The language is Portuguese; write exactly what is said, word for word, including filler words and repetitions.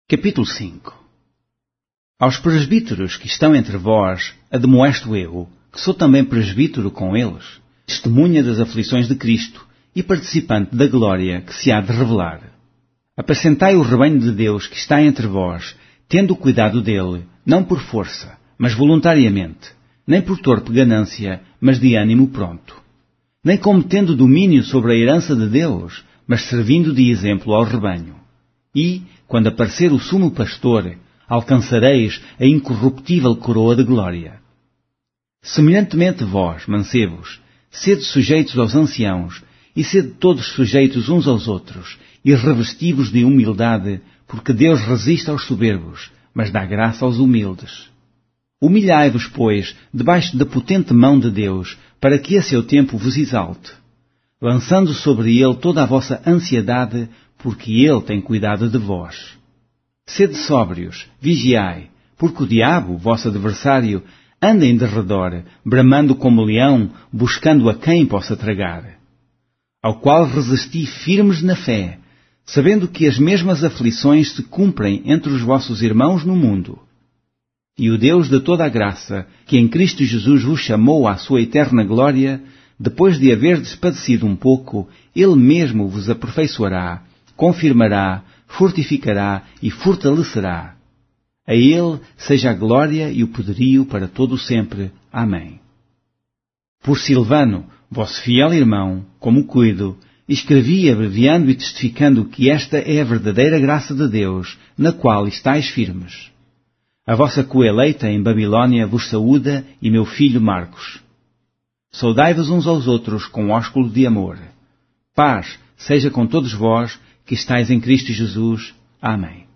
Capítulo cinco. Aos presbíteros que estão entre vós, admoesto eu, que sou também presbítero com eles, testemunha das aflições de Cristo e participante da glória que se há de revelar. Apacentai o rebanho de Deus que está entre vós, tendo cuidado dele, não por força, mas voluntariamente, nem por torpe ganância, mas de ânimo pronto. Nem como tendo domínio sobre a herança de Deus, mas servindo de exemplo ao rebanho. E, quando aparecer o sumo pastor, alcançareis a incorruptível coroa de glória. Semelhantemente vós, mancebos, sede sujeitos aos anciãos, e sede todos sujeitos uns aos outros, e revestivos de humildade, porque Deus resiste aos soberbos, mas dá graça aos humildes. Humilhai-vos, pois, debaixo da potente mão de Deus, para que a seu tempo vos exalte, lançando sobre ele toda a vossa ansiedade, porque ele tem cuidado de vós. Sede sóbrios, vigiai, porque o diabo, vosso adversário, anda em derredor, bramando como leão, buscando a quem possa tragar. Ao qual resisti firmes na fé, sabendo que as mesmas aflições se cumprem entre os vossos irmãos no mundo. E o Deus de toda a graça, que em Cristo Jesus vos chamou à sua eterna glória, depois de haverdes padecido um pouco, Ele mesmo vos aperfeiçoará, confirmará, fortificará e fortalecerá. A Ele seja a glória e o poderio para todo o sempre. Amém. Por Silvano, vosso fiel irmão, como cuido, escrevi abreviando e testificando que esta é a verdadeira graça de Deus, na qual estáis firmes. A vossa coeleita em Babilônia vos saúda e meu filho Marcos. Saudai-vos uns aos outros com ósculo de amor. Paz seja com todos vós que estáis em Cristo Jesus. Amém.